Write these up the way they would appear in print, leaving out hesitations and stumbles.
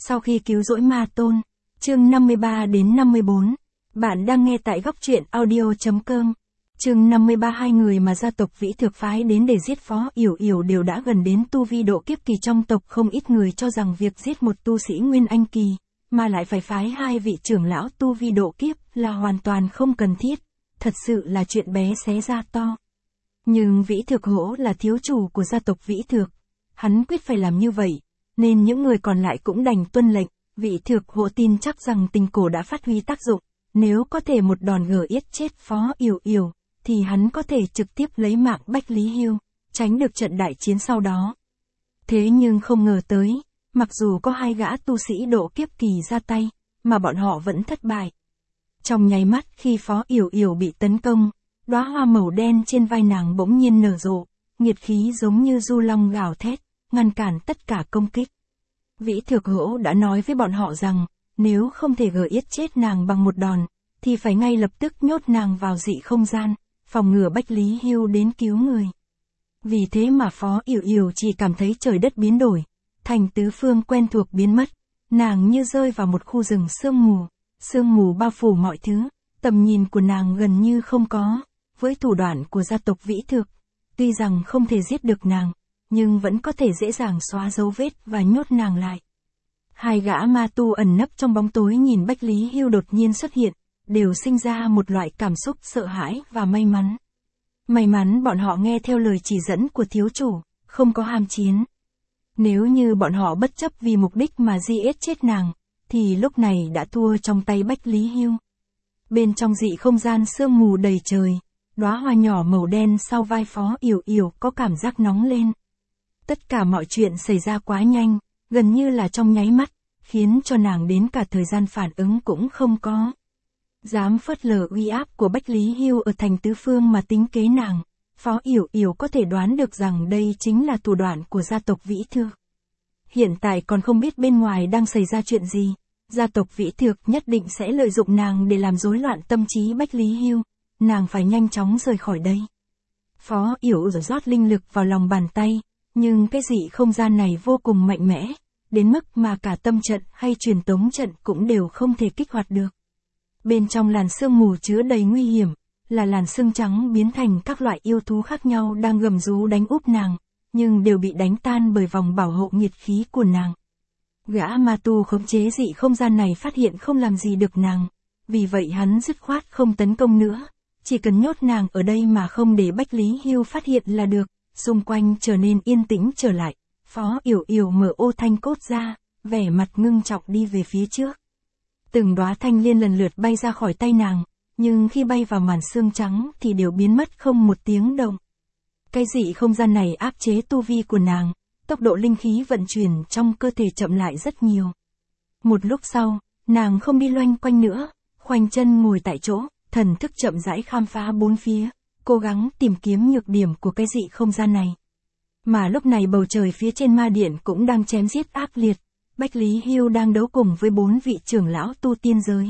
Sau khi cứu rỗi ma tôn, chương 53 đến 54. Bạn đang nghe tại góc truyện audio.com. Chương 53. Hai người mà gia tộc Vĩ Thược phái đến để giết Phó Yểu Yểu đều đã gần đến tu vi độ kiếp kỳ. Trong tộc không ít người cho rằng việc giết một tu sĩ Nguyên Anh kỳ, mà lại phải phái hai vị trưởng lão tu vi độ kiếp là hoàn toàn không cần thiết, thật sự là chuyện bé xé ra to. Nhưng Vĩ Thược Hỗ là thiếu chủ của gia tộc Vĩ Thược, hắn quyết phải làm như vậy, nên những người còn lại cũng đành tuân lệnh. Vĩ Thược Hỗ tin chắc rằng tình cổ đã phát huy tác dụng, nếu có thể một đòn gỡ yết chết Phó Yểu Yểu, thì hắn có thể trực tiếp lấy mạng Bách Lý Hưu, tránh được trận đại chiến sau đó. Thế nhưng không ngờ tới, mặc dù có hai gã tu sĩ độ kiếp kỳ ra tay, mà bọn họ vẫn thất bại. Trong nháy mắt khi Phó Yểu Yểu bị tấn công, đóa hoa màu đen trên vai nàng bỗng nhiên nở rộ, nhiệt khí giống như du long gào thét, ngăn cản tất cả công kích. Vĩ Thược Hỗ đã nói với bọn họ rằng, nếu không thể gỡ yết chết nàng bằng một đòn, thì phải ngay lập tức nhốt nàng vào dị không gian, phòng ngừa Bách Lý Hưu đến cứu người. Vì thế mà Phó Yểu Yểu chỉ cảm thấy trời đất biến đổi, thành tứ phương quen thuộc biến mất, nàng như rơi vào một khu rừng sương mù bao phủ mọi thứ, tầm nhìn của nàng gần như không có. Với thủ đoạn của gia tộc Vĩ Thược, tuy rằng không thể giết được nàng, nhưng vẫn có thể dễ dàng xóa dấu vết và nhốt nàng lại. Hai gã ma tu ẩn nấp trong bóng tối nhìn Bách Lý Hưu đột nhiên xuất hiện, đều sinh ra một loại cảm xúc sợ hãi và may mắn. May mắn bọn họ nghe theo lời chỉ dẫn của thiếu chủ, không có ham chiến. Nếu như bọn họ bất chấp vì mục đích mà giết chết nàng, thì lúc này đã thua trong tay Bách Lý Hưu. Bên trong dị không gian sương mù đầy trời, đóa hoa nhỏ màu đen sau vai Phó Yểu Yểu có cảm giác nóng lên. Tất cả mọi chuyện xảy ra quá nhanh, gần như là trong nháy mắt, khiến cho nàng đến cả thời gian phản ứng cũng không có. Dám phớt lờ uy áp của Bách Lý Hưu ở thành tứ phương mà tính kế nàng, Phó Yểu Yểu có thể đoán được rằng đây chính là thủ đoạn của gia tộc Vĩ Thược. Hiện tại còn không biết bên ngoài đang xảy ra chuyện gì, gia tộc Vĩ Thược nhất định sẽ lợi dụng nàng để làm rối loạn tâm trí Bách Lý Hưu, nàng phải nhanh chóng rời khỏi đây. Phó Yểu Yểu rót linh lực vào lòng bàn tay, nhưng cái dị không gian này vô cùng mạnh mẽ, đến mức mà cả tâm trận hay truyền tống trận cũng đều không thể kích hoạt được. Bên trong làn sương mù chứa đầy nguy hiểm, là làn sương trắng biến thành các loại yêu thú khác nhau đang gầm rú đánh úp nàng, nhưng đều bị đánh tan bởi vòng bảo hộ nhiệt khí của nàng. Gã ma tu khống chế dị không gian này phát hiện không làm gì được nàng, vì vậy hắn dứt khoát không tấn công nữa, chỉ cần nhốt nàng ở đây mà không để Bách Lý Hưu phát hiện là được. Xung quanh trở nên yên tĩnh trở lại, Phó Yểu Yểu mở ô thanh cốt ra, vẻ mặt ngưng trọng đi về phía trước. Từng đóa thanh liên lần lượt bay ra khỏi tay nàng, nhưng khi bay vào màn sương trắng thì đều biến mất không một tiếng động. Cái dị không gian này áp chế tu vi của nàng, tốc độ linh khí vận chuyển trong cơ thể chậm lại rất nhiều. Một lúc sau, nàng không đi loanh quanh nữa, khoanh chân ngồi tại chỗ, thần thức chậm rãi khám phá bốn phía, cố gắng tìm kiếm nhược điểm của cái dị không gian này. Mà lúc này bầu trời phía trên ma điện cũng đang chém giết ác liệt, Bách Lý Hưu đang đấu cùng với 4 vị trưởng lão tu tiên giới.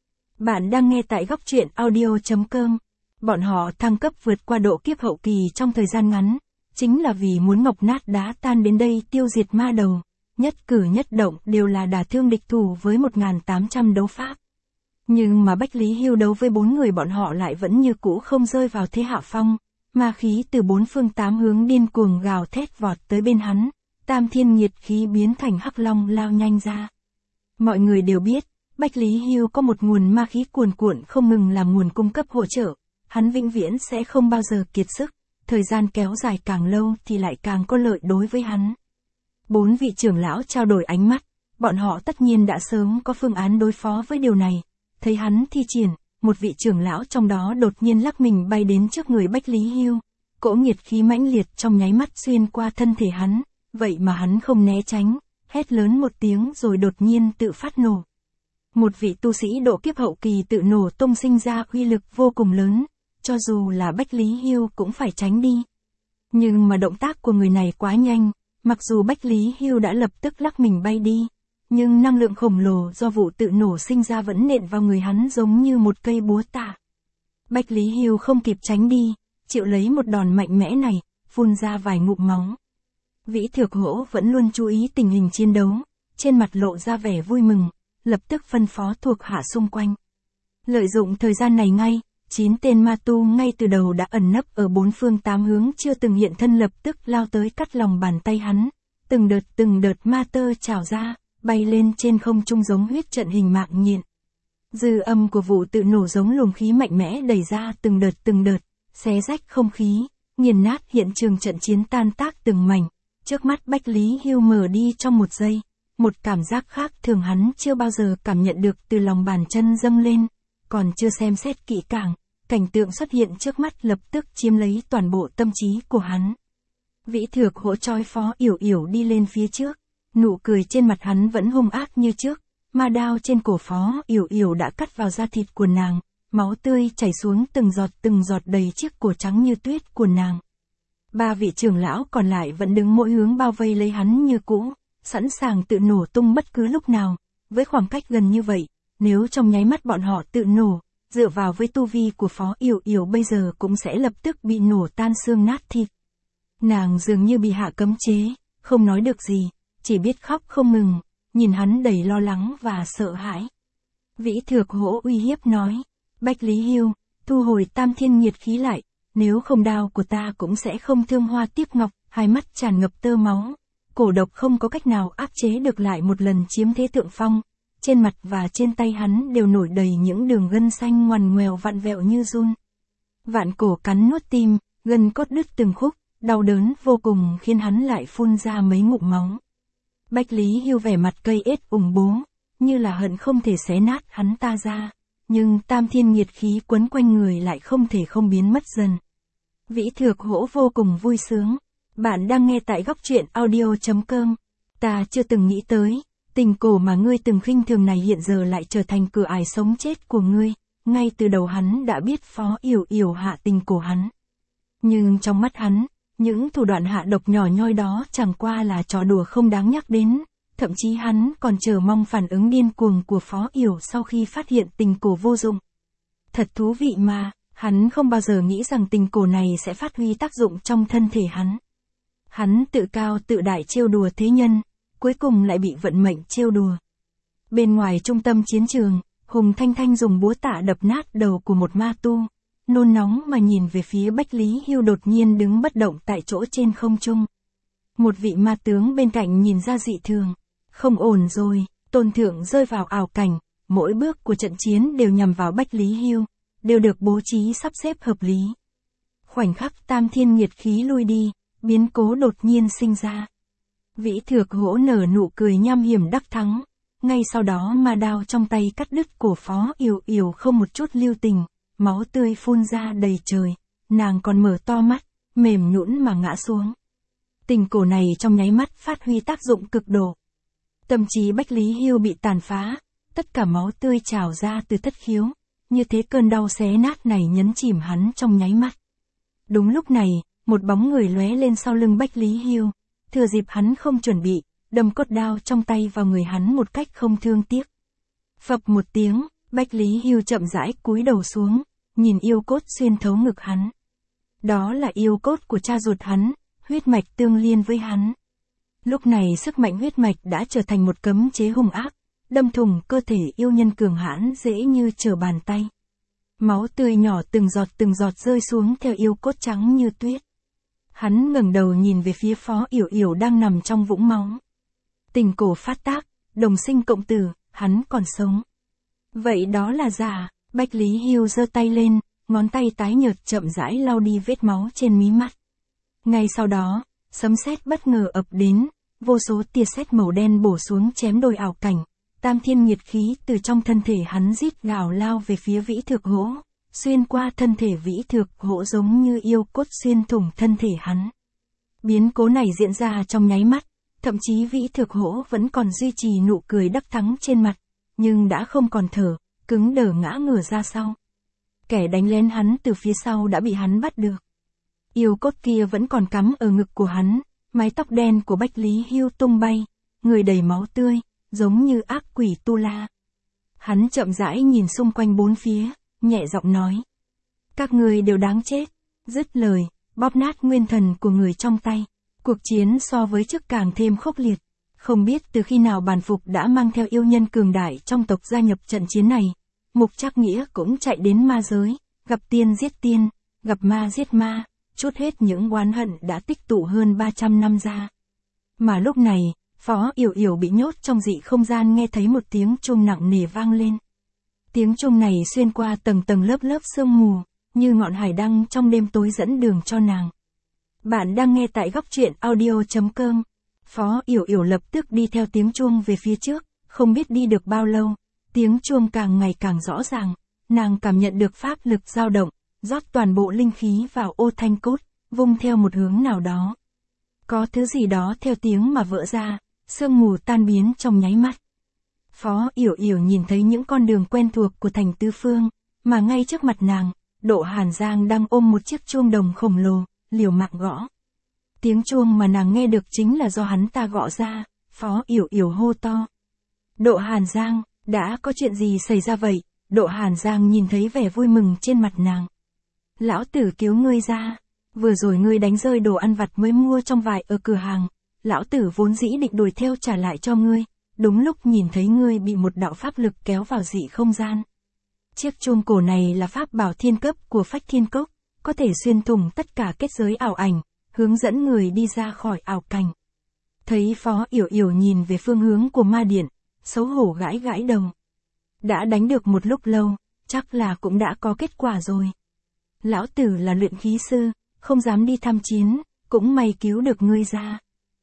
Bạn đang nghe tại góc truyện audio.com. Bọn họ thăng cấp vượt qua độ kiếp hậu kỳ trong thời gian ngắn, chính là vì muốn ngọc nát đá tan đến đây tiêu diệt ma đầu, nhất cử nhất động đều là đả thương địch thủ với 1.800 đấu pháp. Nhưng mà Bách Lý Hưu đấu với 4 người bọn họ lại vẫn như cũ không rơi vào thế hạ phong, ma khí từ 4 phương 8 hướng điên cuồng gào thét vọt tới bên hắn, tam thiên nhiệt khí biến thành hắc long lao nhanh ra. Mọi người đều biết, Bách Lý Hưu có một nguồn ma khí cuồn cuộn không ngừng làm nguồn cung cấp hỗ trợ, hắn vĩnh viễn sẽ không bao giờ kiệt sức, thời gian kéo dài càng lâu thì lại càng có lợi đối với hắn. 4 vị trưởng lão trao đổi ánh mắt, bọn họ tất nhiên đã sớm có phương án đối phó với điều này. Thấy hắn thi triển, một vị trưởng lão trong đó đột nhiên lắc mình bay đến trước người Bách Lý Hưu, cỗ nhiệt khí mãnh liệt trong nháy mắt xuyên qua thân thể hắn, vậy mà hắn không né tránh, hét lớn một tiếng rồi đột nhiên tự phát nổ. Một vị tu sĩ độ kiếp hậu kỳ tự nổ tung sinh ra uy lực vô cùng lớn, cho dù là Bách Lý Hưu cũng phải tránh đi. Nhưng mà động tác của người này quá nhanh, mặc dù Bách Lý Hưu đã lập tức lắc mình bay đi, nhưng năng lượng khổng lồ do vụ tự nổ sinh ra vẫn nện vào người hắn giống như một cây búa tạ. Bách Lý Hưu không kịp tránh đi, chịu lấy một đòn mạnh mẽ này, phun ra vài ngụm máu. Vĩ Thược Hỗ vẫn luôn chú ý tình hình chiến đấu, trên mặt lộ ra vẻ vui mừng, lập tức phân phó thuộc hạ xung quanh. Lợi dụng thời gian này ngay, 9 tên ma tu ngay từ đầu đã ẩn nấp ở bốn phương tám hướng chưa từng hiện thân lập tức lao tới cắt lòng bàn tay hắn. Từng đợt ma tơ trào ra, bay lên trên không trung giống huyết trận hình mạng nhện. Dư âm của vụ tự nổ giống luồng khí mạnh mẽ đẩy ra từng đợt, xé rách không khí, nghiền nát hiện trường trận chiến tan tác từng mảnh. Trước mắt Bách Lý Hưu mở đi trong một giây, một cảm giác khác thường hắn chưa bao giờ cảm nhận được từ lòng bàn chân dâng lên, còn chưa xem xét kỹ càng, cảnh tượng xuất hiện trước mắt lập tức chiếm lấy toàn bộ tâm trí của hắn. Vĩ Thược Hỗ trói Phó Yểu Yểu đi lên phía trước, nụ cười trên mặt hắn vẫn hung ác như trước, ma đao trên cổ Phó Yểu Yểu đã cắt vào da thịt của nàng, máu tươi chảy xuống từng giọt đầy chiếc cổ trắng như tuyết của nàng. 3 vị trưởng lão còn lại vẫn đứng mỗi hướng bao vây lấy hắn như cũ, sẵn sàng tự nổ tung bất cứ lúc nào, với khoảng cách gần như vậy, nếu trong nháy mắt bọn họ tự nổ, dựa vào với tu vi của Phó Yểu Yểu bây giờ cũng sẽ lập tức bị nổ tan xương nát thịt. Nàng dường như bị hạ cấm chế, không nói được gì, chỉ biết khóc không ngừng, nhìn hắn đầy lo lắng và sợ hãi. Vĩ Thược Hỗ uy hiếp nói, Bách Lý Hưu, thu hồi Tam Thiên Nhiệt khí lại, nếu không đao của ta cũng sẽ không thương hoa tiếc ngọc, hai mắt tràn ngập tơ máu. Cổ độc không có cách nào áp chế được lại một lần chiếm thế thượng phong, trên mặt và trên tay hắn đều nổi đầy những đường gân xanh ngoằn ngoèo vặn vẹo như giun. Vạn cổ cắn nuốt tim, gân cốt đứt từng khúc, đau đớn vô cùng khiến hắn lại phun ra mấy ngụm máu. Bách Lý Hưu vẻ mặt cây ết ủng bố, như là hận không thể xé nát hắn ta ra, nhưng Tam Thiên Nhiệt khí quấn quanh người lại không thể không biến mất dần. Vĩ Thược Hỗ vô cùng vui sướng. Bạn đang nghe tại góc truyện audio.com. Ta chưa từng nghĩ tới, tình cổ mà ngươi từng khinh thường này hiện giờ lại trở thành cửa ải sống chết của ngươi. Ngay từ đầu hắn đã biết Phó Yểu Yểu hạ tình cổ hắn. Nhưng trong mắt hắn, những thủ đoạn hạ độc nhỏ nhoi đó chẳng qua là trò đùa không đáng nhắc đến. Thậm chí hắn còn chờ mong phản ứng điên cuồng của Phó Yểu sau khi phát hiện tình cổ vô dụng. Thật thú vị mà, hắn không bao giờ nghĩ rằng tình cổ này sẽ phát huy tác dụng trong thân thể hắn. Hắn tự cao tự đại trêu đùa thế nhân, cuối cùng lại bị vận mệnh trêu đùa. Bên ngoài trung tâm chiến trường, Hùng Thanh Thanh dùng búa tạ đập nát đầu của một ma tu, nôn nóng mà nhìn về phía Bách Lý Hưu đột nhiên đứng bất động tại chỗ trên không trung. Một vị ma tướng bên cạnh nhìn ra dị thường, không ổn rồi, tôn thượng rơi vào ảo cảnh, mỗi bước của trận chiến đều nhằm vào Bách Lý Hưu, đều được bố trí sắp xếp hợp lý. Khoảnh khắc Tam Thiên Nhiệt khí lui đi, biến cố đột nhiên sinh ra. Vĩ Thược Hỗ nở nụ cười nham hiểm đắc thắng, ngay sau đó ma đao trong tay cắt đứt cổ Phó Yểu Yểu không một chút lưu tình, máu tươi phun ra đầy trời, nàng còn mở to mắt, mềm nhũn mà ngã xuống. Tình cổ này trong nháy mắt phát huy tác dụng cực độ. Tâm trí Bách Lý Hưu bị tàn phá, tất cả máu tươi trào ra từ thất khiếu, như thế cơn đau xé nát này nhấn chìm hắn trong nháy mắt. Đúng lúc này, một bóng người lóe lên sau lưng Bách Lý Hưu, thừa dịp hắn không chuẩn bị, đâm cốt đao trong tay vào người hắn một cách không thương tiếc. Phập một tiếng, Bách Lý Hưu chậm rãi cúi đầu xuống, nhìn yêu cốt xuyên thấu ngực hắn. Đó là yêu cốt của cha ruột hắn, huyết mạch tương liên với hắn. Lúc này sức mạnh huyết mạch đã trở thành một cấm chế hung ác, đâm thủng cơ thể yêu nhân cường hãn dễ như trở bàn tay. Máu tươi nhỏ từng giọt rơi xuống theo yêu cốt trắng như tuyết. Hắn ngẩng đầu nhìn về phía Phó Yểu Yểu đang nằm trong vũng máu. Tình cổ phát tác, đồng sinh cộng tử, hắn còn sống. Vậy đó là giả, Bách Lý Hưu giơ tay lên, ngón tay tái nhợt chậm rãi lau đi vết máu trên mí mắt. Ngay sau đó, sấm sét bất ngờ ập đến, vô số tia sét màu đen bổ xuống chém đôi ảo cảnh. Tam Thiên Nhiệt khí từ trong thân thể hắn rít gào lao về phía Vĩ Thược Hỗ, xuyên qua thân thể Vĩ Thược Hỗ giống như yêu cốt xuyên thủng thân thể hắn. Biến cố này diễn ra trong nháy mắt, thậm chí Vĩ Thược Hỗ vẫn còn duy trì nụ cười đắc thắng trên mặt, nhưng đã không còn thở, cứng đờ ngã ngửa ra sau. Kẻ đánh lén hắn từ phía sau đã bị hắn bắt được. Yêu cốt kia vẫn còn cắm ở ngực của hắn, mái tóc đen của Bách Lý Hưu tung bay, người đầy máu tươi, giống như ác quỷ tu la. Hắn chậm rãi nhìn xung quanh bốn phía, nhẹ giọng nói. Các người đều đáng chết. Dứt lời, bóp nát nguyên thần của người trong tay. Cuộc chiến so với trước càng thêm khốc liệt. Không biết từ khi nào Bàn Phục đã mang theo yêu nhân cường đại trong tộc gia nhập trận chiến này. Mục Trác Nghĩa cũng chạy đến ma giới, gặp tiên giết tiên, gặp ma giết ma, trút hết những oán hận đã tích tụ hơn 300 năm ra. Mà lúc này, Phó Yểu Yểu bị nhốt trong dị không gian nghe thấy một tiếng chuông nặng nề vang lên. Tiếng chuông này xuyên qua tầng tầng lớp lớp sương mù, như ngọn hải đăng trong đêm tối dẫn đường cho nàng. Bạn đang nghe tại góc truyện audio.com. Phó Yểu Yểu lập tức đi theo tiếng chuông về phía trước, không biết đi được bao lâu, tiếng chuông càng ngày càng rõ ràng, nàng cảm nhận được pháp lực dao động, rót toàn bộ linh khí vào ô thanh cốt, vung theo một hướng nào đó. Có thứ gì đó theo tiếng mà vỡ ra, sương mù tan biến trong nháy mắt. Phó Yểu Yểu nhìn thấy những con đường quen thuộc của thành tứ phương, mà ngay trước mặt nàng, Độ Hàn Giang đang ôm một chiếc chuông đồng khổng lồ, liều mạng gõ. Tiếng chuông mà nàng nghe được chính là do hắn ta gõ ra, Phó Yểu Yểu hô to. Độ Hàn Giang, đã có chuyện gì xảy ra vậy? Độ Hàn Giang nhìn thấy vẻ vui mừng trên mặt nàng. Lão tử cứu ngươi ra, vừa rồi ngươi đánh rơi đồ ăn vặt mới mua trong vải ở cửa hàng, lão tử vốn dĩ định đuổi theo trả lại cho ngươi, đúng lúc nhìn thấy ngươi bị một đạo pháp lực kéo vào dị không gian. Chiếc chuông cổ này là pháp bảo thiên cấp của Phách Thiên Cốc, có thể xuyên thủng tất cả kết giới ảo ảnh, hướng dẫn người đi ra khỏi ảo cảnh. Thấy Phó Yểu Yểu nhìn về phương hướng của ma điện, xấu hổ gãi gãi đầu. Đã đánh được một lúc lâu, chắc là cũng đã có kết quả rồi. Lão tử là luyện khí sư, không dám đi tham chiến, cũng may cứu được ngươi ra.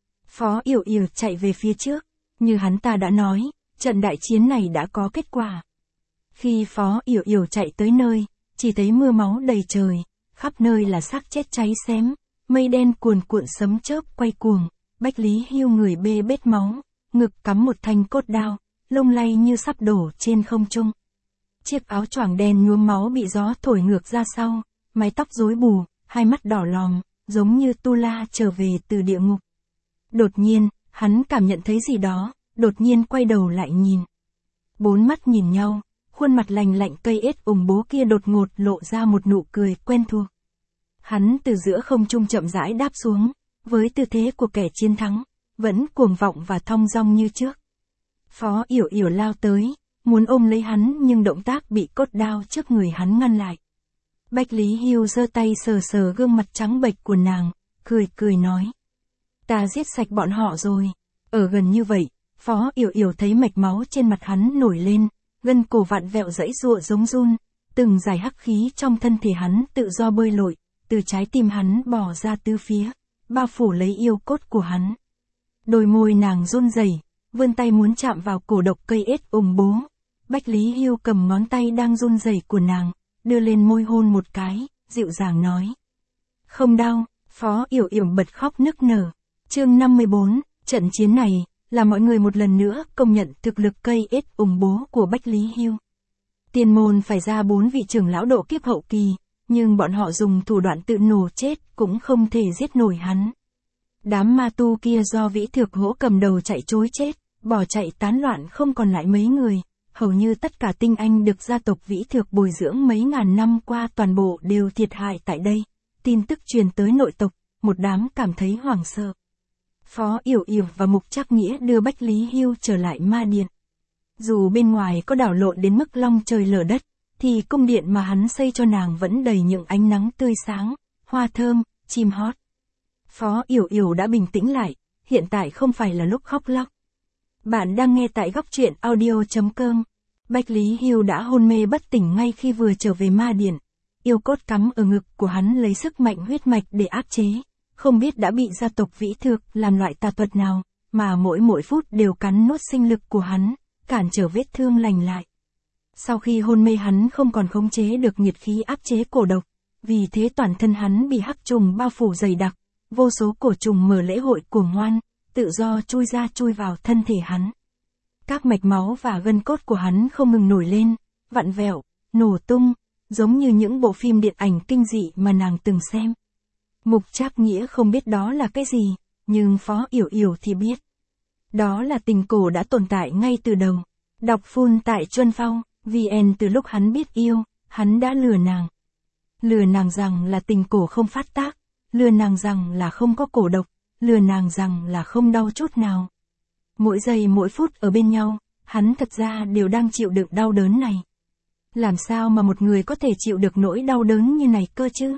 Phó Yểu Yểu chạy về phía trước, như hắn ta đã nói, trận đại chiến này đã có kết quả. Khi Phó Yểu Yểu chạy tới nơi, chỉ thấy mưa máu đầy trời, khắp nơi là xác chết cháy xém, mây đen cuồn cuộn sấm chớp quay cuồng, Bách Lý Hưu người bê bết máu, ngực cắm một thanh cốt đao, lông lay như sắp đổ trên không trung. Chiếc áo choàng đen nhuốm máu bị gió thổi ngược ra sau, mái tóc rối bù, hai mắt đỏ lòm, giống như Tu La trở về từ địa ngục. Đột nhiên, hắn cảm nhận thấy gì đó, đột nhiên quay đầu lại nhìn. Bốn mắt nhìn nhau, khuôn mặt lành lạnh cây ết ủng bố kia đột ngột lộ ra một nụ cười quen thuộc. Hắn từ giữa không trung chậm rãi đáp xuống, với tư thế của kẻ chiến thắng, vẫn cuồng vọng và thong dong như trước. Phó Yểu Yểu lao tới, muốn ôm lấy hắn nhưng động tác bị cốt đao trước người hắn ngăn lại. Bách Lý Hưu giơ tay sờ sờ gương mặt trắng bệch của nàng, cười cười nói. Ta giết sạch bọn họ rồi. Ở gần như vậy, Phó Yểu Yểu thấy mạch máu trên mặt hắn nổi lên, gân cổ vặn vẹo giãy giụa giống run, từng dải hắc khí trong thân thể hắn tự do bơi lội, từ trái tim hắn bò ra tứ phía, bao phủ lấy yêu cốt của hắn. Đôi môi nàng run rẩy, vươn tay muốn chạm vào cổ độc cây ết ủng bố. Bách Lý Hưu cầm ngón tay đang run rẩy của nàng, đưa lên môi hôn một cái, dịu dàng nói. Không đau. Phó Yểu Yểu bật khóc nức nở. Chương 54, trận chiến này, là mọi người một lần nữa công nhận thực lực cây ết ủng bố của Bách Lý Hưu. Tiên môn phải ra 4 vị trưởng lão độ kiếp hậu kỳ, nhưng bọn họ dùng thủ đoạn tự nổ chết cũng không thể giết nổi hắn. Đám ma tu kia do Vĩ Thược Hỗ cầm đầu chạy trối chết, bỏ chạy tán loạn không còn lại mấy người, hầu như tất cả tinh anh được gia tộc Vĩ Thược bồi dưỡng mấy ngàn năm qua toàn bộ đều thiệt hại tại đây. Tin tức truyền tới nội tộc, một đám cảm thấy hoảng sợ. Phó Yểu Yểu và Mục Trác Nghĩa đưa Bách Lý Hưu trở lại ma điện. Dù bên ngoài có đảo lộn đến mức long trời lở đất, thì cung điện mà hắn xây cho nàng vẫn đầy những ánh nắng tươi sáng, hoa thơm, chim hót. Phó Yểu Yểu đã bình tĩnh lại, hiện tại không phải là lúc khóc lóc. Bạn đang nghe tại góc truyện audio.com. Bách Lý Hưu đã hôn mê bất tỉnh ngay khi vừa trở về ma điện. Yêu cốt cắm ở ngực của hắn lấy sức mạnh huyết mạch để áp chế. Không biết đã bị gia tộc Vĩ Thược làm loại tà thuật nào, mà mỗi phút đều cắn nuốt sinh lực của hắn, cản trở vết thương lành lại. Sau khi hôn mê hắn không còn khống chế được nhiệt khí áp chế cổ độc, vì thế toàn thân hắn bị hắc trùng bao phủ dày đặc, vô số cổ trùng mở lễ hội cuồng hoan, tự do chui ra chui vào thân thể hắn. Các mạch máu và gân cốt của hắn không ngừng nổi lên, vặn vẹo, nổ tung, giống như những bộ phim điện ảnh kinh dị mà nàng từng xem. Mục Trác Nghĩa không biết đó là cái gì, nhưng Phó Yểu Yểu thì biết. Đó là tình cổ đã tồn tại ngay từ đầu. Đọc full tại Chuân Phong, VN. Từ lúc hắn biết yêu, hắn đã lừa nàng. Lừa nàng rằng là tình cổ không phát tác, lừa nàng rằng là không có cổ độc, lừa nàng rằng là không đau chút nào. Mỗi giây mỗi phút ở bên nhau, hắn thật ra đều đang chịu đựng đau đớn này. Làm sao mà một người có thể chịu được nỗi đau đớn như này cơ chứ?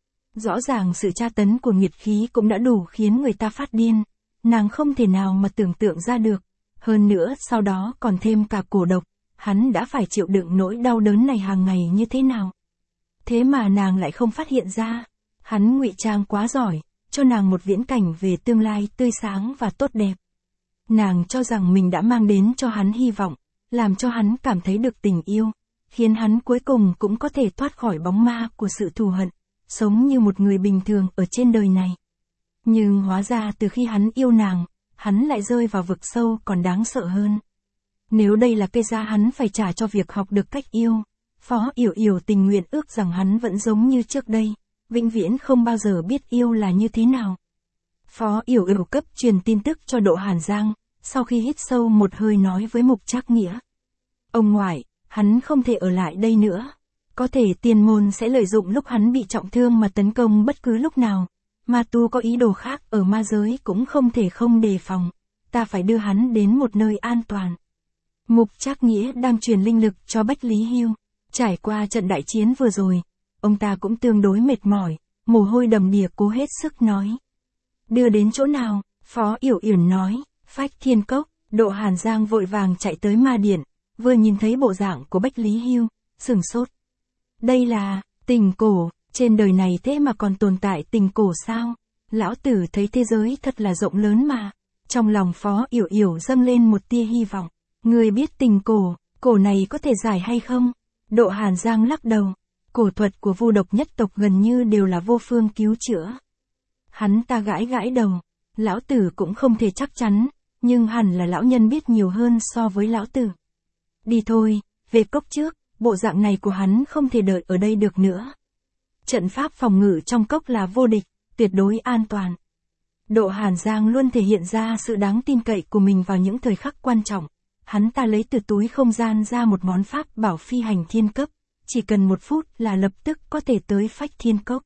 Rõ ràng sự tra tấn của nghiệt khí cũng đã đủ khiến người ta phát điên. Nàng không thể nào mà tưởng tượng ra được. Hơn nữa sau đó còn thêm cả cổ độc. Hắn đã phải chịu đựng nỗi đau đớn này hàng ngày như thế nào? Thế mà nàng lại không phát hiện ra. Hắn ngụy trang quá giỏi, cho nàng một viễn cảnh về tương lai tươi sáng và tốt đẹp. Nàng cho rằng mình đã mang đến cho hắn hy vọng, làm cho hắn cảm thấy được tình yêu, khiến hắn cuối cùng cũng có thể thoát khỏi bóng ma của sự thù hận, sống như một người bình thường ở trên đời này. Nhưng hóa ra từ khi hắn yêu nàng, hắn lại rơi vào vực sâu còn đáng sợ hơn. Nếu đây là cái giá hắn phải trả cho việc học được cách yêu, Phó Yểu Yểu tình nguyện ước rằng hắn vẫn giống như trước đây, vĩnh viễn không bao giờ biết yêu là như thế nào. Phó Yểu Yểu cấp truyền tin tức cho Độ Hàn Giang, sau khi hít sâu một hơi nói với Mục Trác Nghĩa. Ông ngoại, hắn không thể ở lại đây nữa. Có thể tiên môn sẽ lợi dụng lúc hắn bị trọng thương mà tấn công bất cứ lúc nào. Ma tu có ý đồ khác ở ma giới cũng không thể không đề phòng. Ta phải đưa hắn đến một nơi an toàn. Mục Trác Nghĩa đang truyền linh lực cho Bách Lý Hưu. Trải qua trận đại chiến vừa rồi, ông ta cũng tương đối mệt mỏi, mồ hôi đầm đìa cố hết sức nói. Đưa đến chỗ nào? Phó Yểu Yểu nói, Phách Thiên Cốc. Độ Hàn Giang vội vàng chạy tới ma điện, vừa nhìn thấy bộ dạng của Bách Lý Hưu, sửng sốt. Đây là tình cổ, trên đời này thế mà còn tồn tại tình cổ sao? Lão tử thấy thế giới thật là rộng lớn mà. Trong lòng Phó Yểu Yểu dâng lên một tia hy vọng. Người biết tình cổ, cổ này có thể giải hay không? Độ Hàn Giang lắc đầu. Cổ thuật của Vu độc nhất tộc gần như đều là vô phương cứu chữa. Hắn ta gãi gãi đầu. Lão tử cũng không thể chắc chắn, nhưng hẳn là lão nhân biết nhiều hơn so với lão tử. Đi thôi, về cốc trước, bộ dạng này của hắn không thể đợi ở đây được nữa. Trận pháp phòng ngự trong cốc là vô địch, tuyệt đối an toàn. Độ Hàn Giang luôn thể hiện ra sự đáng tin cậy của mình vào những thời khắc quan trọng. Hắn ta lấy từ túi không gian ra một món pháp bảo phi hành thiên cấp, chỉ cần 1 phút là lập tức có thể tới Phách Thiên Cốc.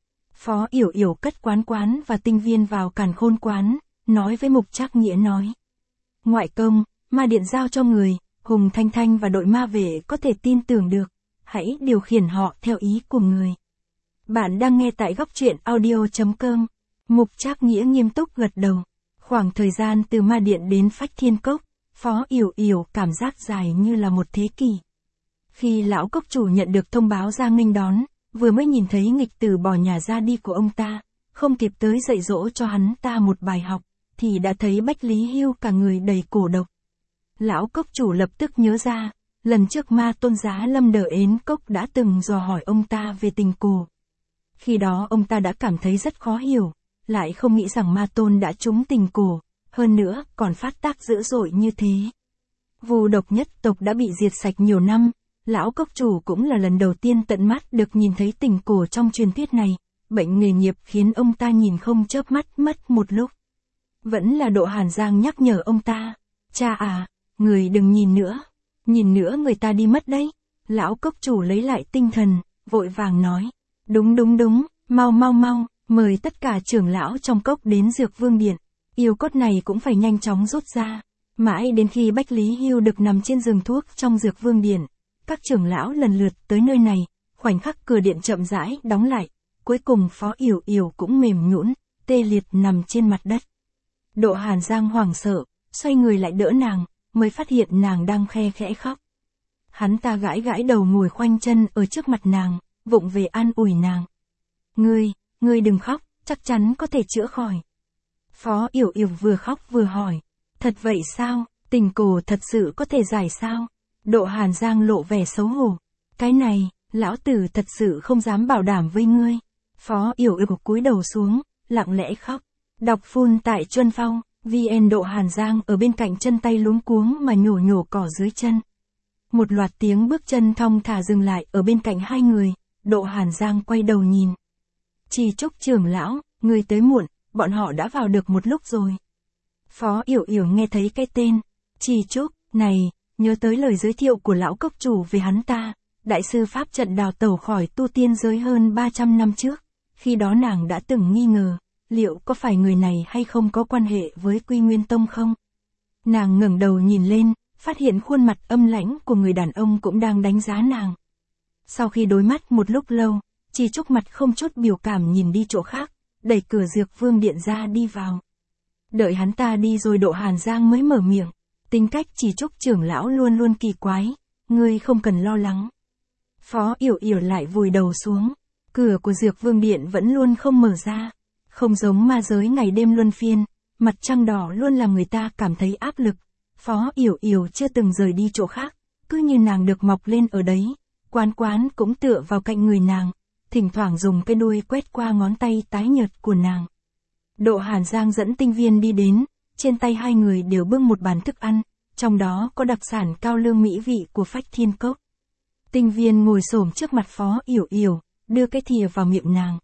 Phó Yểu Yểu cất quán quán và tinh viên vào càn khôn quán, nói với Mục Trác Nghĩa nói. Ngoại công, ma điện giao cho người, Hùng Thanh Thanh và đội ma vệ có thể tin tưởng được, hãy điều khiển họ theo ý của người. Bạn đang nghe tại góc truyện audio.com. Mục Trác Nghĩa nghiêm túc gật đầu. Khoảng thời gian từ ma điện đến Phách Thiên Cốc, Phó Yểu Yểu cảm giác dài như là một thế kỷ. Khi lão cốc chủ nhận được thông báo ra nghênh đón, vừa mới nhìn thấy nghịch tử bỏ nhà ra đi của ông ta, không kịp tới dạy dỗ cho hắn ta một bài học, thì đã thấy Bách Lý Hưu cả người đầy cổ độc. Lão cốc chủ lập tức nhớ ra, lần trước ma tôn giá Lâm Đờ Ến Cốc đã từng dò hỏi ông ta về tình cổ. Khi đó ông ta đã cảm thấy rất khó hiểu, lại không nghĩ rằng ma tôn đã trúng tình cổ, hơn nữa còn phát tác dữ dội như thế. Vu độc nhất tộc đã bị diệt sạch nhiều năm, lão cốc chủ cũng là lần đầu tiên tận mắt được nhìn thấy tình cổ trong truyền thuyết này, bệnh nghề nghiệp khiến ông ta nhìn không chớp mắt mất một lúc. Vẫn là Độ Hàn Giang nhắc nhở ông ta, cha à, người đừng nhìn nữa người ta đi mất đấy. Lão cốc chủ lấy lại tinh thần, vội vàng nói, đúng, mau, mời tất cả trưởng lão trong cốc đến Dược Vương Điện, yêu cốt này cũng phải nhanh chóng rút ra. Mãi đến khi Bách Lý Hưu được nằm trên giường thuốc trong Dược Vương Điện, các trưởng lão lần lượt tới nơi này, khoảnh khắc cửa điện chậm rãi đóng lại, cuối cùng Phó Yểu Yểu cũng mềm nhũn, tê liệt nằm trên mặt đất. Độ Hàn Giang hoảng sợ, xoay người lại đỡ nàng, mới phát hiện nàng đang khe khẽ khóc. Hắn ta gãi gãi đầu ngồi khoanh chân ở trước mặt nàng, vụng về an ủi nàng. Ngươi đừng khóc, chắc chắn có thể chữa khỏi. Phó Yểu Yểu vừa khóc vừa hỏi, thật vậy sao, tình cổ thật sự có thể giải sao? Độ Hàn Giang lộ vẻ xấu hổ. Cái này, lão tử thật sự không dám bảo đảm với ngươi. Phó Yểu Yểu cúi đầu xuống, lặng lẽ khóc. Đọc phun tại Chuân Phong, VN. Độ Hàn Giang ở bên cạnh chân tay luống cuống mà nhổ cỏ dưới chân. Một loạt tiếng bước chân thong thả dừng lại ở bên cạnh hai người, Độ Hàn Giang quay đầu nhìn. Trì Trúc trưởng lão, người tới muộn, bọn họ đã vào được một lúc rồi. Phó Yểu Yểu nghe thấy cái tên Trì Trúc này, nhớ tới lời giới thiệu của lão cốc chủ về hắn ta, đại sư pháp trận đào tẩu khỏi tu tiên giới hơn 300 năm trước. Khi đó nàng đã từng nghi ngờ, liệu có phải người này hay không có quan hệ với Quy Nguyên Tông không? Nàng ngẩng đầu nhìn lên, phát hiện khuôn mặt âm lãnh của người đàn ông cũng đang đánh giá nàng. Sau khi đối mắt một lúc lâu, Chỉ Trúc mặt không chút biểu cảm nhìn đi chỗ khác, đẩy cửa Dược Vương Điện ra đi vào. Đợi hắn ta đi rồi Độ Hàn Giang mới mở miệng. Tính cách Chỉ Trúc trưởng lão luôn luôn kỳ quái, ngươi không cần lo lắng. Phó Yểu Yểu lại vùi đầu xuống. Cửa của Dược Vương Điện vẫn luôn không mở ra. Không giống ma giới ngày đêm luân phiên, mặt trăng đỏ luôn làm người ta cảm thấy áp lực. Phó Yểu Yểu chưa từng rời đi chỗ khác, cứ như nàng được mọc lên ở đấy. Quán Quán cũng tựa vào cạnh người nàng, thỉnh thoảng dùng cái đuôi quét qua ngón tay tái nhợt của nàng. Độ Hàn Giang dẫn Tinh Viên đi đến, trên tay hai người đều bưng một bàn thức ăn, trong đó có đặc sản cao lương mỹ vị của Phách Thiên Cốc. Tinh Viên ngồi xổm trước mặt Phó Yểu Yểu, đưa cái thìa vào miệng nàng.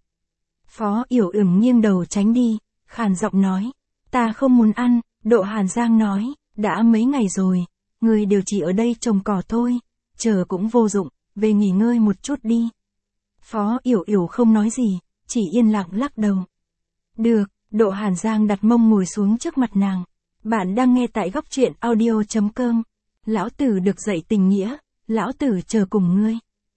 Phó Yểu Yểu nghiêng đầu tránh đi, khàn giọng nói, ta không muốn ăn. Độ Hàn Giang nói, đã mấy ngày rồi, người đều chỉ ở đây trồng cỏ thôi, chờ cũng vô dụng, về nghỉ ngơi một chút đi. Phó Yểu Yểu không nói gì, chỉ yên lặng lắc đầu. Được, Độ Hàn Giang đặt mông ngồi xuống trước mặt nàng. Bạn đang nghe tại góc truyện audio.com. Lão tử được dạy tình nghĩa, lão tử chờ cùng ngươi.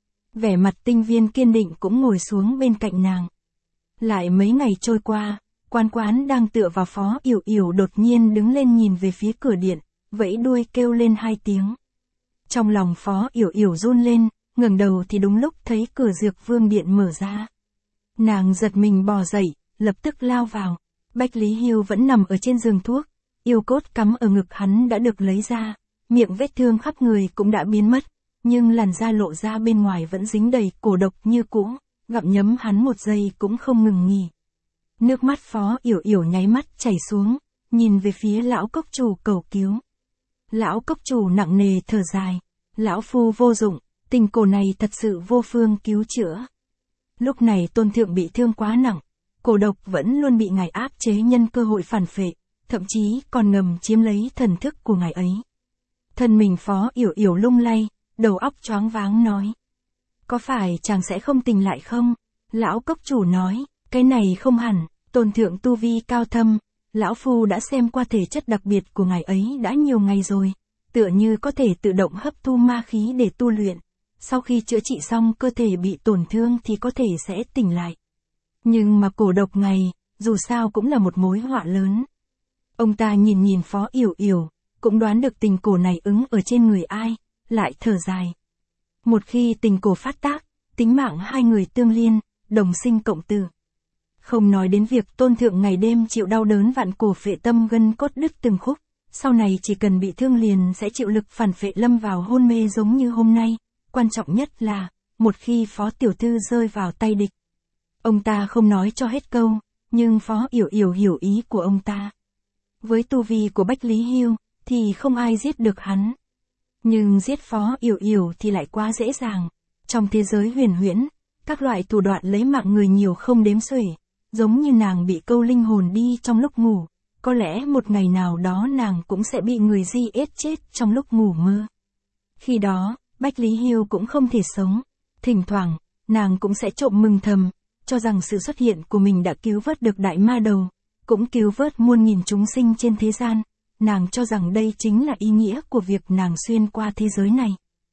Vẻ mặt Tinh Viên kiên định cũng ngồi xuống bên cạnh nàng. Lại mấy ngày trôi qua, Quán Quán đang tựa vào Phó Yểu Yểu đột nhiên đứng lên nhìn về phía cửa điện, vẫy đuôi kêu lên 2 tiếng. Trong lòng Phó Yểu Yểu run lên, ngẩng đầu thì đúng lúc thấy cửa Dược Vương Điện mở ra. Nàng giật mình bò dậy, lập tức lao vào. Bách Lý Hưu vẫn nằm ở trên giường thuốc, yêu cốt cắm ở ngực hắn đã được lấy ra, miệng vết thương khắp người cũng đã biến mất, nhưng làn da lộ ra bên ngoài vẫn dính đầy cổ độc như cũ, gặm nhấm hắn một giây cũng không ngừng nghỉ. Nước mắt Phó Yểu Yểu nháy mắt chảy xuống, nhìn về phía lão cốc chủ cầu cứu. Lão cốc chủ nặng nề thở dài, lão phu vô dụng, tình cổ này thật sự vô phương cứu chữa. Lúc này Tôn Thượng bị thương quá nặng, cổ độc vẫn luôn bị ngài áp chế nhân cơ hội phản phệ, thậm chí còn ngầm chiếm lấy thần thức của ngài ấy. Thân mình Phó Yểu Yểu lung lay, đầu óc choáng váng nói. Có phải chàng sẽ không tỉnh lại không? Lão cốc chủ nói, cái này không hẳn, Tôn Thượng tu vi cao thâm, lão phu đã xem qua thể chất đặc biệt của ngài ấy đã nhiều ngày rồi, tựa như có thể tự động hấp thu ma khí để tu luyện. Sau khi chữa trị xong cơ thể bị tổn thương thì có thể sẽ tỉnh lại. Nhưng mà cổ độc này, dù sao cũng là một mối họa lớn. Ông ta nhìn Phó Yểu Yểu, cũng đoán được tình cổ này ứng ở trên người ai, lại thở dài. Một khi tình cổ phát tác, tính mạng hai người tương liên, đồng sinh cộng tử. Không nói đến việc Tôn Thượng ngày đêm chịu đau đớn vạn cổ phệ tâm gân cốt đứt từng khúc, sau này chỉ cần bị thương liền sẽ chịu lực phản phệ lâm vào hôn mê giống như hôm nay. Quan trọng nhất là, một khi Phó Tiểu Thư rơi vào tay địch. Ông ta không nói cho hết câu, nhưng Phó Yểu Yểu hiểu ý của ông ta. Với tu vi của Bách Lý Hưu, thì không ai giết được hắn. Nhưng giết Phó Yểu Yểu thì lại quá dễ dàng. Trong thế giới huyền huyễn, các loại thủ đoạn lấy mạng người nhiều không đếm xuể, giống như nàng bị câu linh hồn đi trong lúc ngủ, có lẽ một ngày nào đó nàng cũng sẽ bị người di ết chết trong lúc ngủ mơ. Khi đó, Bách Lý Hưu cũng không thể sống. Thỉnh thoảng, nàng cũng sẽ trộm mừng thầm, cho rằng sự xuất hiện của mình đã cứu vớt được đại ma đầu, cũng cứu vớt muôn nghìn chúng sinh trên thế gian. Nàng cho rằng đây chính là ý nghĩa của việc nàng xuyên qua thế giới này.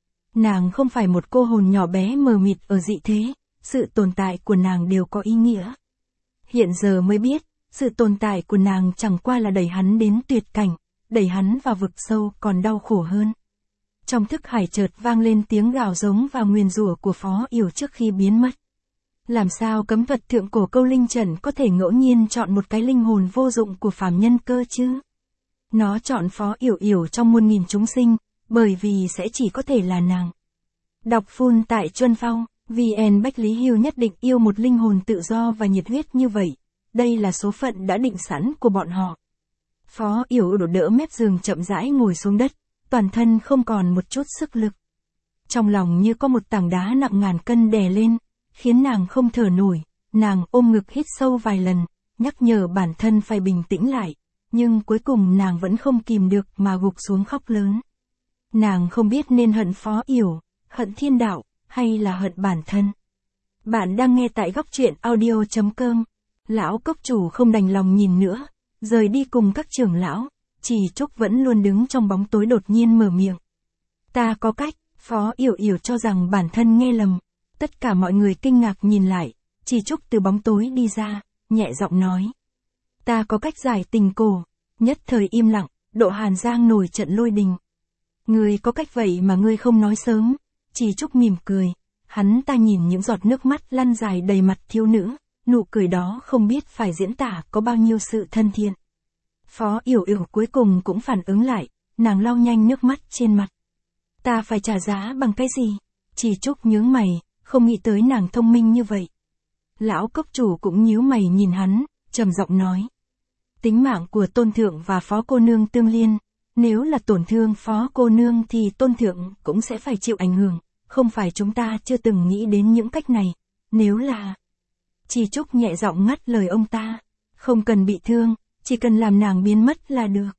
Nàng không phải một cô hồn nhỏ bé mờ mịt ở dị thế, sự tồn tại của nàng đều có ý nghĩa. Hiện giờ mới biết, sự tồn tại của nàng chẳng qua là đẩy hắn đến tuyệt cảnh, đẩy hắn vào vực sâu còn đau khổ hơn. Trong thức hải chợt vang lên tiếng gào giống và nguyền rủa của Phó Yểu trước khi biến mất. Làm sao cấm thuật thượng cổ câu linh trận có thể ngẫu nhiên chọn một cái linh hồn vô dụng của phàm nhân cơ chứ? Nó chọn Phó Yểu Yểu trong muôn nghìn chúng sinh, bởi vì sẽ chỉ có thể là nàng. Đọc full tại Chuân Phong, VN Bách Lý Hưu nhất định yêu một linh hồn tự do và nhiệt huyết như vậy. Đây là số phận đã định sẵn của bọn họ. Phó Yểu đổ đỡ mép giường chậm rãi ngồi xuống đất, toàn thân không còn một chút sức lực. Trong lòng như có một tảng đá nặng ngàn cân đè lên, khiến nàng không thở nổi, nàng ôm ngực hít sâu vài lần, nhắc nhở bản thân phải bình tĩnh lại, nhưng cuối cùng nàng vẫn không kìm được mà gục xuống khóc lớn. Nàng không biết nên hận Phó Yểu, hận thiên đạo, hay là hận bản thân. Bạn đang nghe tại góc truyện audio.com. Lão cốc chủ không đành lòng nhìn nữa, rời đi cùng các trưởng lão, Chỉ Trúc vẫn luôn đứng trong bóng tối đột nhiên mở miệng. Ta có cách. Phó Yểu Yểu cho rằng bản thân nghe lầm. Tất cả mọi người kinh ngạc nhìn lại. Chỉ Trúc từ bóng tối đi ra, nhẹ giọng nói. Ta có cách giải tình cổ. Nhất thời im lặng, Độ Hàn Giang nổi trận lôi đình. Ngươi có cách vậy mà ngươi không nói sớm. Chỉ Trúc mỉm cười. Hắn ta nhìn những giọt nước mắt lăn dài đầy mặt thiếu nữ. Nụ cười đó không biết phải diễn tả có bao nhiêu sự thân thiện. Phó Yểu Yểu cuối cùng cũng phản ứng lại. Nàng lau nhanh nước mắt trên mặt. Ta phải trả giá bằng cái gì? Chỉ Trúc nhướng mày, không nghĩ tới nàng thông minh như vậy. Lão cốc chủ cũng nhíu mày nhìn hắn, trầm giọng nói. Tính mạng của tôn thượng và phó cô nương tương liên, nếu là tổn thương phó cô nương thì tôn thượng cũng sẽ phải chịu ảnh hưởng, không phải chúng ta chưa từng nghĩ đến những cách này, nếu là... Chỉ Trúc nhẹ giọng ngắt lời ông ta, không cần bị thương, chỉ cần làm nàng biến mất là được.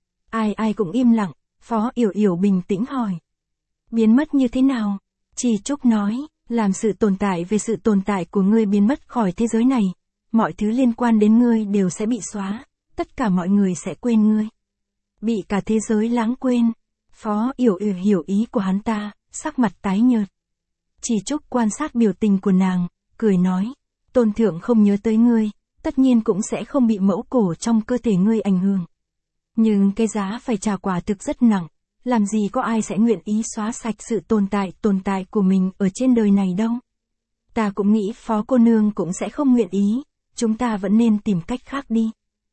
Ai cũng im lặng, Phó Yểu Yểu bình tĩnh hỏi. Biến mất như thế nào? Chỉ Trúc nói, làm sự tồn tại về sự tồn tại của ngươi biến mất khỏi thế giới này, mọi thứ liên quan đến ngươi đều sẽ bị xóa, tất cả mọi người sẽ quên ngươi. Bị cả thế giới lãng quên. Phó Yểu Yểu hiểu ý của hắn ta, sắc mặt tái nhợt. Chỉ Trúc quan sát biểu tình của nàng, cười nói, tôn thượng không nhớ tới ngươi, tất nhiên cũng sẽ không bị mẫu cổ trong cơ thể ngươi ảnh hưởng. Nhưng cái giá phải trả quả thực rất nặng, làm gì có ai sẽ nguyện ý xóa sạch sự tồn tại của mình ở trên đời này đâu. Ta cũng nghĩ phó cô nương cũng sẽ không nguyện ý, chúng ta vẫn nên tìm cách khác đi.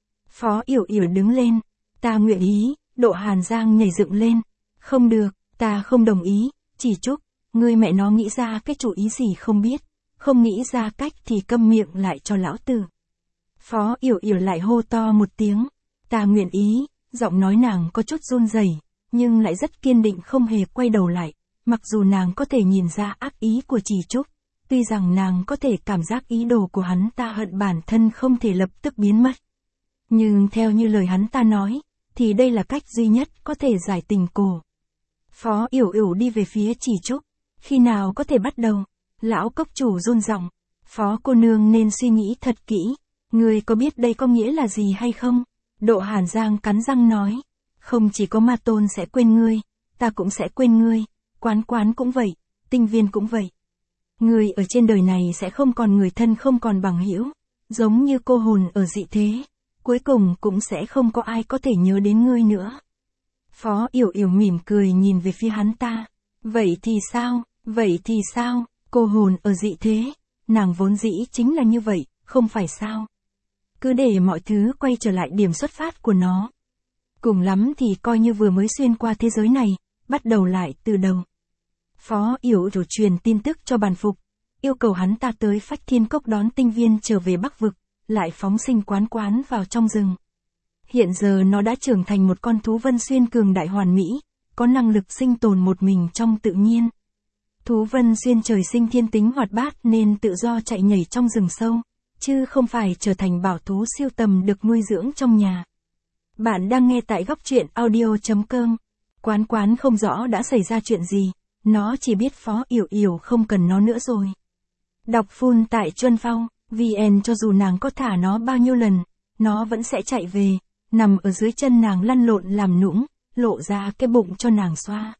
Phó Yểu Yểu đứng lên, ta nguyện ý. Độ Hàn Giang nhảy dựng lên, không được, ta không đồng ý. Chỉ Trúc, ngươi mẹ nó nghĩ ra cái chủ ý gì không biết, không nghĩ ra cách thì câm miệng lại cho lão tử. Phó Yểu Yểu lại hô to một tiếng, ta nguyện ý. Giọng nói nàng có chút run rẩy, nhưng lại rất kiên định không hề quay đầu lại, mặc dù nàng có thể nhìn ra ác ý của Chỉ Trúc, tuy rằng nàng có thể cảm giác ý đồ của hắn ta hận bản thân không thể lập tức biến mất. Nhưng theo như lời hắn ta nói, thì đây là cách duy nhất có thể giải tình cổ. Phó Yểu Yểu đi về phía Chỉ Trúc, khi nào có thể bắt đầu? Lão cốc chủ run giọng, phó cô nương nên suy nghĩ thật kỹ, ngươi có biết đây có nghĩa là gì hay không? Độ Hàn Giang cắn răng nói, không chỉ có ma tôn sẽ quên ngươi, ta cũng sẽ quên ngươi, quán cũng vậy, tinh viên cũng vậy. Ngươi ở trên đời này sẽ không còn người thân không còn bằng hữu, giống như cô hồn ở dị thế, cuối cùng cũng sẽ không có ai có thể nhớ đến ngươi nữa. Phó Yểu Yểu mỉm cười nhìn về phía hắn ta, vậy thì sao, cô hồn ở dị thế, nàng vốn dĩ chính là như vậy, không phải sao? Cứ để mọi thứ quay trở lại điểm xuất phát của nó. Cùng lắm thì coi như vừa mới xuyên qua thế giới này, bắt đầu lại từ đầu. Phó Yểu Yểu truyền tin tức cho Bàn Phục, yêu cầu hắn ta tới Phách Thiên Cốc đón tinh viên trở về Bắc Vực, lại phóng sinh quán vào trong rừng. Hiện giờ nó đã trưởng thành một con thú vân xuyên cường đại hoàn mỹ, có năng lực sinh tồn một mình trong tự nhiên. Thú vân xuyên trời sinh thiên tính hoạt bát nên tự do chạy nhảy trong rừng sâu, chứ không phải trở thành bảo thú siêu tầm được nuôi dưỡng trong nhà. Bạn đang nghe tại góc truyện audio.com. Quán không rõ đã xảy ra chuyện gì, nó chỉ biết Phó Yểu Yểu không cần nó nữa rồi. Đọc full tại Chuân Phong, VN cho dù nàng có thả nó bao nhiêu lần, nó vẫn sẽ chạy về, nằm ở dưới chân nàng lăn lộn làm nũng, lộ ra cái bụng cho nàng xoa.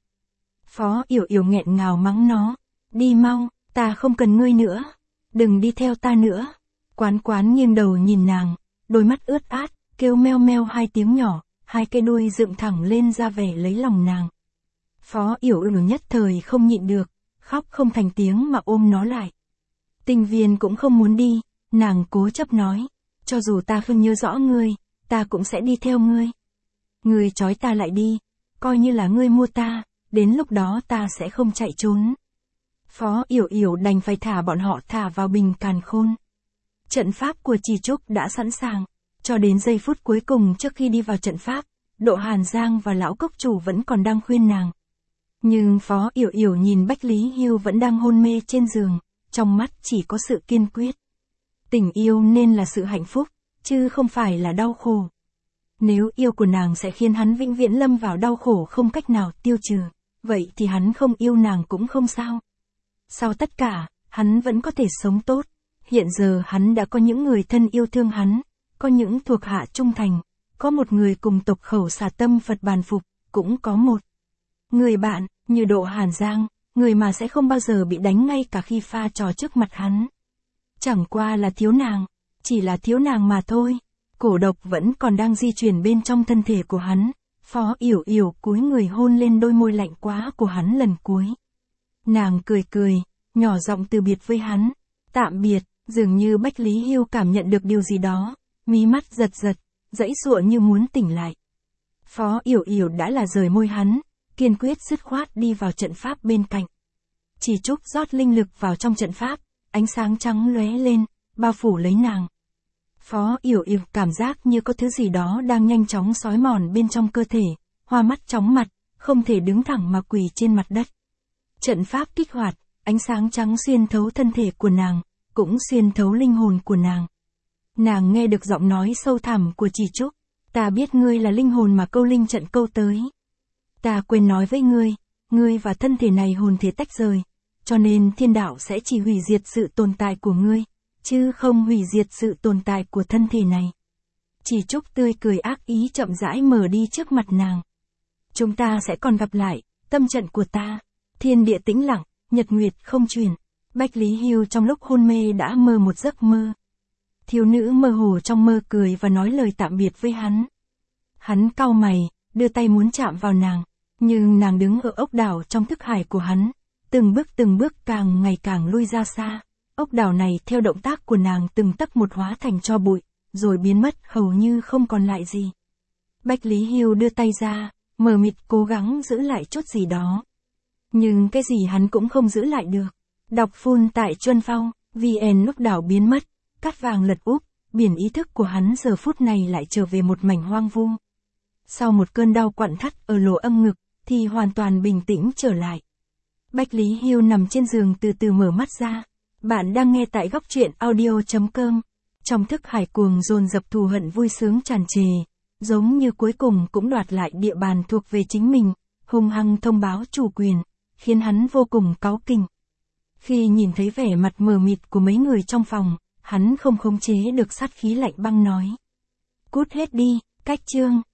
Phó Yểu Yểu nghẹn ngào mắng nó, đi mau, ta không cần ngươi nữa, đừng đi theo ta nữa. Quán nghiêng đầu nhìn nàng, đôi mắt ướt át, kêu meo meo hai tiếng nhỏ, hai cái đuôi dựng thẳng lên ra vẻ lấy lòng nàng. Phó Yểu Yểu nhất thời không nhịn được, khóc không thành tiếng mà ôm nó lại. Tinh viên cũng không muốn đi, nàng cố chấp nói, cho dù ta không nhớ rõ ngươi, ta cũng sẽ đi theo ngươi. Ngươi trói ta lại đi, coi như là ngươi mua ta, đến lúc đó ta sẽ không chạy trốn. Phó Yểu Yểu đành phải thả bọn họ thả vào bình càn khôn. Trận pháp của Chỉ Trúc đã sẵn sàng, cho đến giây phút cuối cùng trước khi đi vào trận pháp, Độ Hàn Giang và lão cốc chủ vẫn còn đang khuyên nàng. Nhưng Phó Yểu Yểu nhìn Bách Lý Hưu vẫn đang hôn mê trên giường, trong mắt chỉ có sự kiên quyết. Tình yêu nên là sự hạnh phúc, chứ không phải là đau khổ. Nếu yêu của nàng sẽ khiến hắn vĩnh viễn lâm vào đau khổ không cách nào tiêu trừ, vậy thì hắn không yêu nàng cũng không sao. Sau tất cả, hắn vẫn có thể sống tốt. Hiện giờ hắn đã có những người thân yêu thương hắn, có những thuộc hạ trung thành, Có một người cùng tộc khẩu xà tâm Phật bàn phục, cũng có một người bạn, như Độ Hàn Giang, người mà sẽ không bao giờ bị đánh ngay cả khi pha trò trước mặt hắn. Chẳng qua là thiếu nàng, chỉ là thiếu nàng mà thôi. Cổ độc vẫn còn đang di chuyển bên trong thân thể của hắn. Phó Yểu Yểu cúi người hôn lên đôi môi lạnh quá của hắn lần cuối. Nàng cười cười, nhỏ giọng từ biệt với hắn. Tạm biệt, dường như Bách Lý Hưu cảm nhận được điều gì đó, mí mắt giật giật, giãy giụa như muốn tỉnh lại. Phó Yểu Yểu đã là rời môi hắn, kiên quyết dứt khoát đi vào trận pháp bên cạnh. Chỉ Trúc rót linh lực vào trong trận pháp, ánh sáng trắng lóe lên, bao phủ lấy nàng. Phó Yểu Yểu cảm giác như có thứ gì đó đang nhanh chóng xói mòn bên trong cơ thể, hoa mắt chóng mặt, không thể đứng thẳng mà quỳ trên mặt đất. Trận pháp kích hoạt, ánh sáng trắng xuyên thấu thân thể của nàng, cũng xuyên thấu linh hồn của nàng. Nàng nghe được giọng nói sâu thẳm của Chỉ Trúc, ta biết ngươi là linh hồn mà câu linh trận câu tới. Ta quên nói với ngươi và thân thể này hồn thể tách rời, cho nên thiên đạo sẽ chỉ hủy diệt sự tồn tại của ngươi, chứ không hủy diệt sự tồn tại của thân thể này. Chỉ Trúc tươi cười ác ý chậm rãi mở đi trước mặt nàng. Chúng ta sẽ còn gặp lại, tâm trận của ta. Thiên địa tĩnh lặng, nhật nguyệt không chuyển. Bách Lý Hưu trong lúc hôn mê đã mơ một giấc mơ. Thiếu nữ mơ hồ trong mơ cười và nói lời tạm biệt với hắn. Hắn cau mày, đưa tay muốn chạm vào nàng, nhưng nàng đứng ở ốc đảo trong thức hải của hắn, từng bước càng ngày càng lui ra xa. Ốc đảo này theo động tác của nàng từng tấc một hóa thành tro bụi, rồi biến mất hầu như không còn lại gì. Bách Lý Hưu đưa tay ra, mờ mịt cố gắng giữ lại chút gì đó. Nhưng cái gì hắn cũng không giữ lại được. Đọc full tại Chuân Phong, VN. Ốc đảo biến mất, cát vàng lật úp, biển ý thức của hắn giờ phút này lại trở về một mảnh hoang vu. Sau một cơn đau quặn thắt ở lỗ âm ngực, thì hoàn toàn bình tĩnh trở lại. Bách Lý Hưu nằm trên giường từ từ mở mắt ra. Bạn đang nghe tại góc truyện audio.com. Trong thức hải cuồng dồn dập thù hận vui sướng tràn trề, giống như cuối cùng cũng đoạt lại địa bàn thuộc về chính mình, hung hăng thông báo chủ quyền, khiến hắn vô cùng cáu kỉnh. Khi nhìn thấy vẻ mặt mờ mịt của mấy người trong phòng, hắn không khống chế được sát khí lạnh băng nói. Cút hết đi, cách chương.